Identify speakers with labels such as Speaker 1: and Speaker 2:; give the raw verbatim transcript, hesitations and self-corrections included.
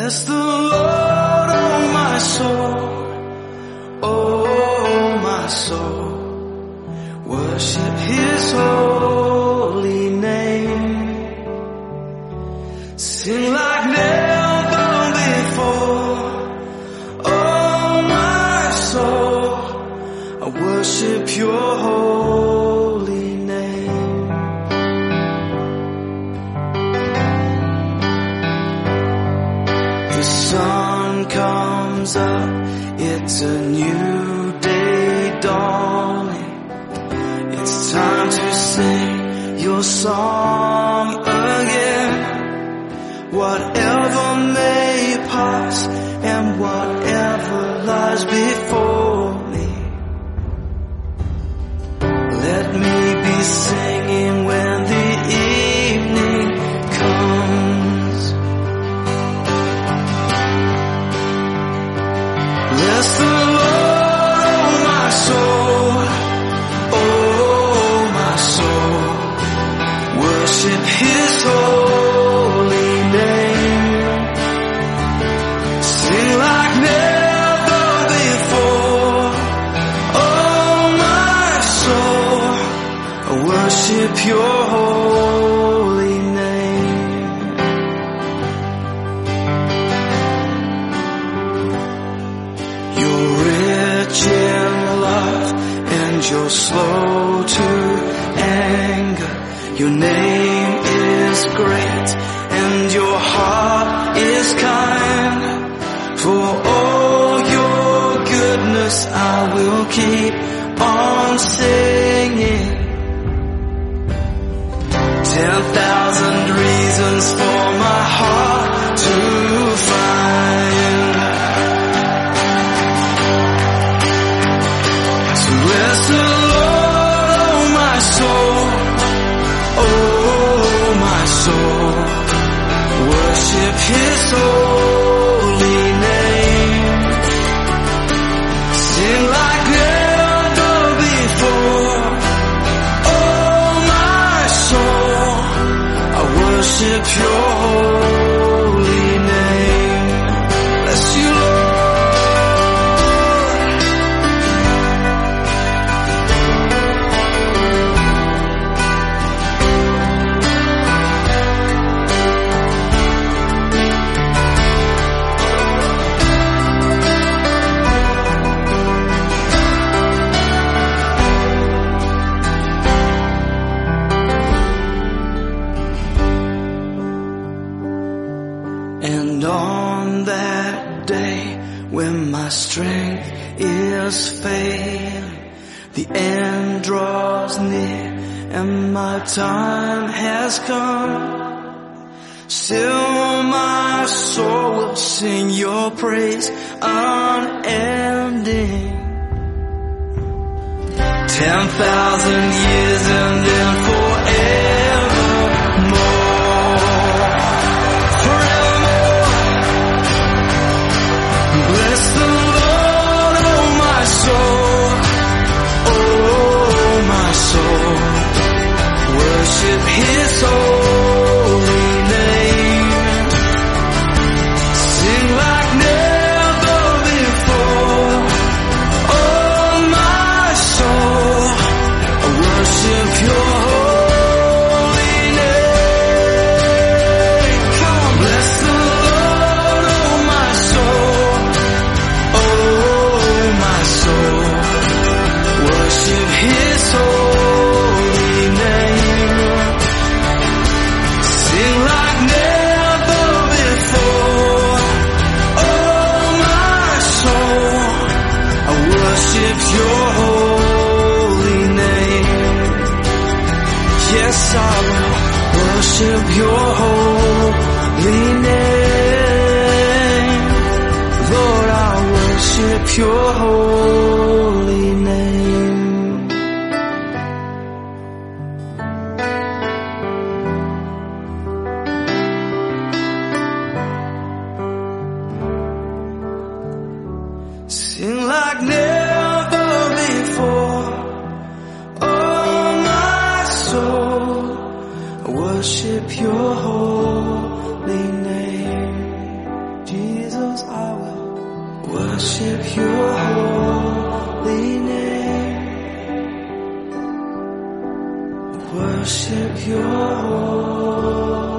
Speaker 1: Bless the Lord, oh my soul, oh my soul. Worship His holy name. Sing like never before. Oh my soul, I worship Your holy name. The sun comes up, it's a new day dawning. It's time to sing Your song again. Whatever may pass and whatever lies before me, let me be singing when the evening comes. Bless the Lord, oh my soul, oh my soul. Worship His holy name. Sing like never before. Oh my soul, I worship Your holy name. You're rich in love and You're slow to anger. Your name is great and Your heart is kind. For all Your goodness I will keep on singing. Ten thousand reasons for my heart to find. So bless the Lord, oh my soul, oh my soul. Worship His holy name. Sing like never before. Oh my soul, I worship Your holy name. Bless You, Lord. And on that day when my strength is failing, the end draws near and my time has come, still my soul will sing Your praise unending. Ten thousand years and then forevermore. Bless the Lord, oh my soul, oh my soul. Worship His holy name. Sing like never before. Oh my soul, I worship Your holy name. Come on, bless the Lord, oh my soul, oh my soul. Worship His holy name. Sing like never before. Oh my soul, I worship Your holy name. Yes, I will worship Your holy name. Lord, I worship Your holy name. Sing like never before. Oh my soul, I worship Your holy name, Jesus. worship your